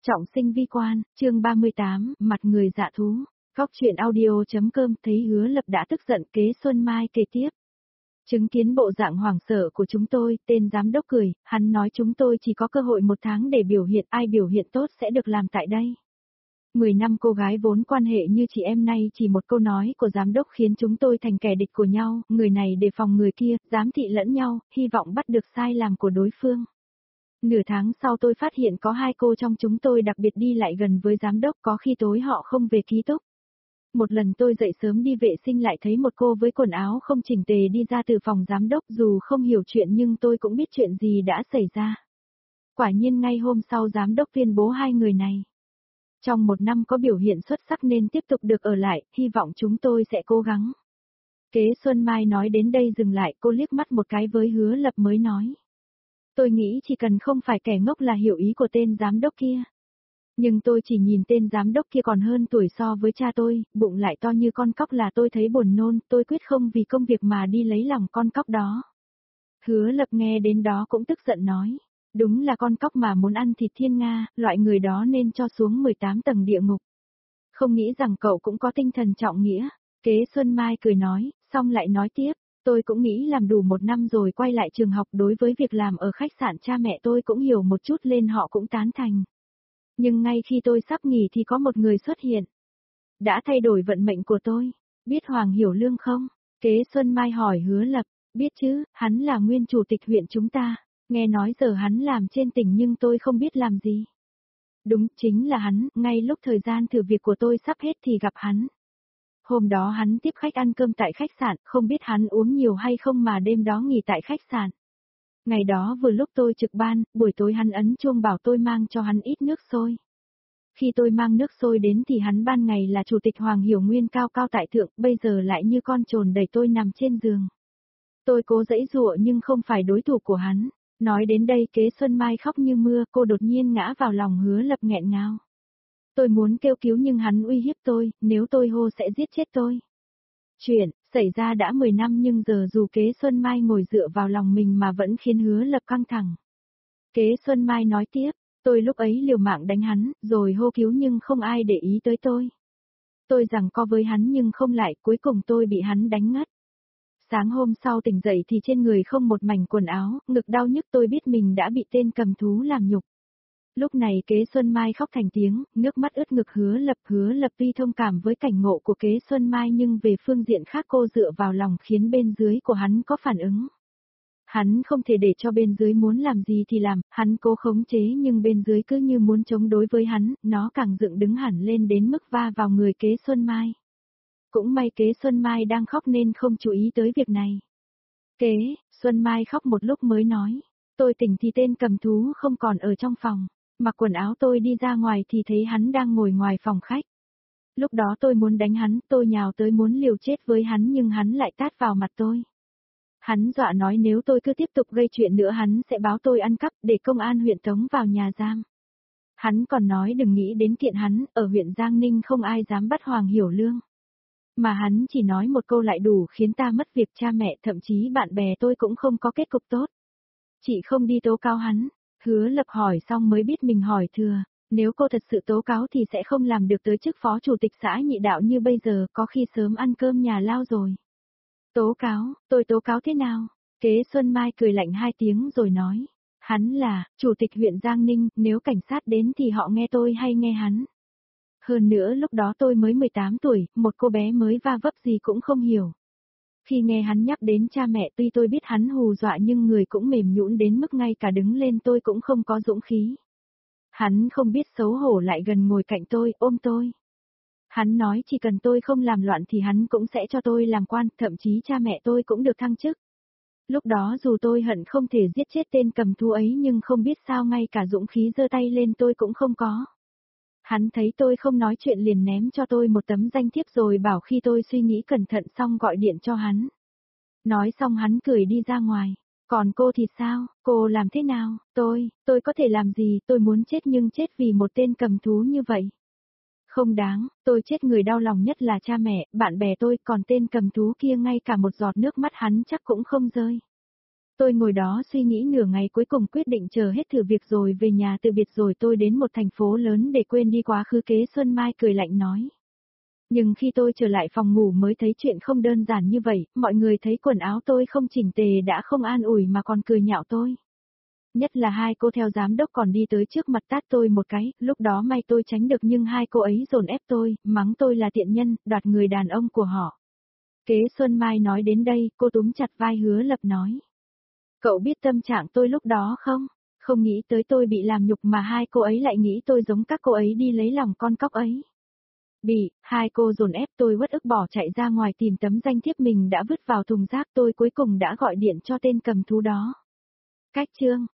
Trọng sinh vi quan, chương 38, mặt người dạ thú. Góc chuyện audio.com thấy Hứa Lập đã tức giận, Kế Xuân Mai kể tiếp. Chứng kiến bộ dạng hoảng sợ của chúng tôi, tên giám đốc cười, hắn nói chúng tôi chỉ có cơ hội 1 tháng để biểu hiện, ai biểu hiện tốt sẽ được làm tại đây. 10 năm cô gái vốn quan hệ như chị em nay, chỉ một câu nói của giám đốc khiến chúng tôi thành kẻ địch của nhau, người này đề phòng người kia, giám thị lẫn nhau, hy vọng bắt được sai lầm của đối phương. Nửa tháng sau tôi phát hiện có 2 cô trong chúng tôi đặc biệt đi lại gần với giám đốc, có khi tối họ không về ký túc. Một lần tôi dậy sớm đi vệ sinh lại thấy một cô với quần áo không chỉnh tề đi ra từ phòng giám đốc, dù không hiểu chuyện nhưng tôi cũng biết chuyện gì đã xảy ra. Quả nhiên ngay hôm sau giám đốc tuyên bố 2 người này trong 1 năm có biểu hiện xuất sắc nên tiếp tục được ở lại, hy vọng chúng tôi sẽ cố gắng. Kế Xuân Mai nói đến đây dừng lại, cô liếc mắt một cái với Hứa Lập mới nói. Tôi nghĩ chỉ cần không phải kẻ ngốc là hiểu ý của tên giám đốc kia. Nhưng tôi chỉ nhìn tên giám đốc kia còn hơn tuổi so với cha tôi, bụng lại to như con cóc là tôi thấy buồn nôn, tôi quyết không vì công việc mà đi lấy lòng con cóc đó. Hứa Lập nghe đến đó cũng tức giận nói. Đúng là con cóc mà muốn ăn thịt thiên nga, loại người đó nên cho xuống 18 tầng địa ngục. Không nghĩ rằng cậu cũng có tinh thần trọng nghĩa. Kế Xuân Mai cười nói, xong lại nói tiếp. Tôi cũng nghĩ làm đủ 1 năm rồi quay lại trường học, đối với việc làm ở khách sạn cha mẹ tôi cũng hiểu một chút lên họ cũng tán thành. Nhưng ngay khi tôi sắp nghỉ thì có một người xuất hiện. Đã thay đổi vận mệnh của tôi. Biết Hoàng Hiểu Lương không? Kế Xuân Mai hỏi Hứa Lập. Biết chứ, hắn là nguyên chủ tịch huyện chúng ta. Nghe nói giờ hắn làm trên tỉnh nhưng tôi không biết làm gì. Đúng, chính là hắn, ngay lúc thời gian thử việc của tôi sắp hết thì gặp hắn. Hôm đó hắn tiếp khách ăn cơm tại khách sạn, không biết hắn uống nhiều hay không mà đêm đó nghỉ tại khách sạn. Ngày đó vừa lúc tôi trực ban, buổi tối hắn ấn chuông bảo tôi mang cho hắn ít nước sôi. Khi tôi mang nước sôi đến thì hắn ban ngày là chủ tịch Hoàng Hiểu Nguyên cao cao tại thượng, bây giờ lại như con trồn đẩy tôi nằm trên giường. Tôi cố giãy giụa nhưng không phải đối thủ của hắn. Nói đến đây Kế Xuân Mai khóc như mưa, cô đột nhiên ngã vào lòng Hứa Lập nghẹn ngào. Tôi muốn kêu cứu nhưng hắn uy hiếp tôi, nếu tôi hô sẽ giết chết tôi. Chuyện xảy ra đã 10 năm nhưng giờ dù Kế Xuân Mai ngồi dựa vào lòng mình mà vẫn khiến Hứa Lập căng thẳng. Kế Xuân Mai nói tiếp, tôi lúc ấy liều mạng đánh hắn, rồi hô cứu nhưng không ai để ý tới tôi. Tôi giằng co với hắn nhưng không lại, cuối cùng tôi bị hắn đánh ngất. Sáng hôm sau tỉnh dậy thì trên người không một mảnh quần áo, ngực đau nhức, tôi biết mình đã bị tên cầm thú làm nhục. Lúc này Kế Xuân Mai khóc thành tiếng, nước mắt ướt ngực Hứa Lập tuy thông cảm với cảnh ngộ của Kế Xuân Mai nhưng về phương diện khác cô dựa vào lòng khiến bên dưới của hắn có phản ứng. Hắn không thể để cho bên dưới muốn làm gì thì làm, hắn cố khống chế nhưng bên dưới cứ như muốn chống đối với hắn, nó càng dựng đứng hẳn lên đến mức va vào người Kế Xuân Mai. Cũng may Kế Xuân Mai đang khóc nên không chú ý tới việc này. Kế Xuân Mai khóc một lúc mới nói, tôi tỉnh thì tên cầm thú không còn ở trong phòng. Mặc quần áo tôi đi ra ngoài thì thấy hắn đang ngồi ngoài phòng khách. Lúc đó tôi muốn đánh hắn, tôi nhào tới muốn liều chết với hắn nhưng hắn lại tát vào mặt tôi. Hắn dọa nói nếu tôi cứ tiếp tục gây chuyện nữa hắn sẽ báo tôi ăn cắp để công an huyện tống vào nhà giam. Hắn còn nói đừng nghĩ đến kiện hắn, ở huyện Giang Ninh không ai dám bắt Hoàng Hiểu Lương. Mà hắn chỉ nói một câu lại đủ khiến ta mất việc, cha mẹ thậm chí bạn bè tôi cũng không có kết cục tốt. Chị không đi tố cáo hắn. Hứa Lập hỏi xong mới biết mình hỏi thừa, nếu cô thật sự tố cáo thì sẽ không làm được tới chức phó chủ tịch xã Nhị Đạo như bây giờ, có khi sớm ăn cơm nhà lao rồi. Tố cáo, tôi tố cáo thế nào? Kế Xuân Mai cười lạnh 2 tiếng rồi nói, hắn là chủ tịch huyện Giang Ninh, nếu cảnh sát đến thì họ nghe tôi hay nghe hắn. Hơn nữa lúc đó tôi mới 18 tuổi, một cô bé mới va vấp gì cũng không hiểu. Khi nghe hắn nhắc đến cha mẹ tuy tôi biết hắn hù dọa nhưng người cũng mềm nhũn đến mức ngay cả đứng lên tôi cũng không có dũng khí. Hắn không biết xấu hổ lại gần ngồi cạnh tôi, ôm tôi. Hắn nói chỉ cần tôi không làm loạn thì hắn cũng sẽ cho tôi làm quan, thậm chí cha mẹ tôi cũng được thăng chức. Lúc đó dù tôi hận không thể giết chết tên cầm thú ấy nhưng không biết sao ngay cả dũng khí giơ tay lên tôi cũng không có. Hắn thấy tôi không nói chuyện liền ném cho tôi một tấm danh thiếp rồi bảo khi tôi suy nghĩ cẩn thận xong gọi điện cho hắn. Nói xong hắn cười đi ra ngoài. Còn cô thì sao, cô làm thế nào? Tôi có thể làm gì, tôi muốn chết nhưng chết vì một tên cầm thú như vậy. Không đáng, tôi chết người đau lòng nhất là cha mẹ, bạn bè tôi, còn tên cầm thú kia ngay cả một giọt nước mắt hắn chắc cũng không rơi. Tôi ngồi đó suy nghĩ nửa ngày cuối cùng quyết định chờ hết thử việc rồi về nhà từ biệt rồi tôi đến một thành phố lớn để quên đi quá khứ. Kế Xuân Mai cười lạnh nói. Nhưng khi tôi trở lại phòng ngủ mới thấy chuyện không đơn giản như vậy, mọi người thấy quần áo tôi không chỉnh tề đã không an ủi mà còn cười nhạo tôi. Nhất là hai cô theo giám đốc còn đi tới trước mặt tát tôi một cái, lúc đó may tôi tránh được nhưng hai cô ấy dồn ép tôi, mắng tôi là tiện nhân, đoạt người đàn ông của họ. Kế Xuân Mai nói đến đây, cô túm chặt vai Hứa Lập nói. Cậu biết tâm trạng tôi lúc đó không? Không nghĩ tới tôi bị làm nhục mà hai cô ấy lại nghĩ tôi giống các cô ấy đi lấy lòng con cóc ấy. Hai cô dồn ép tôi uất ức bỏ chạy ra ngoài tìm tấm danh thiếp mình đã vứt vào thùng rác tôi cuối cùng đã gọi điện cho tên cầm thú đó. Cách chương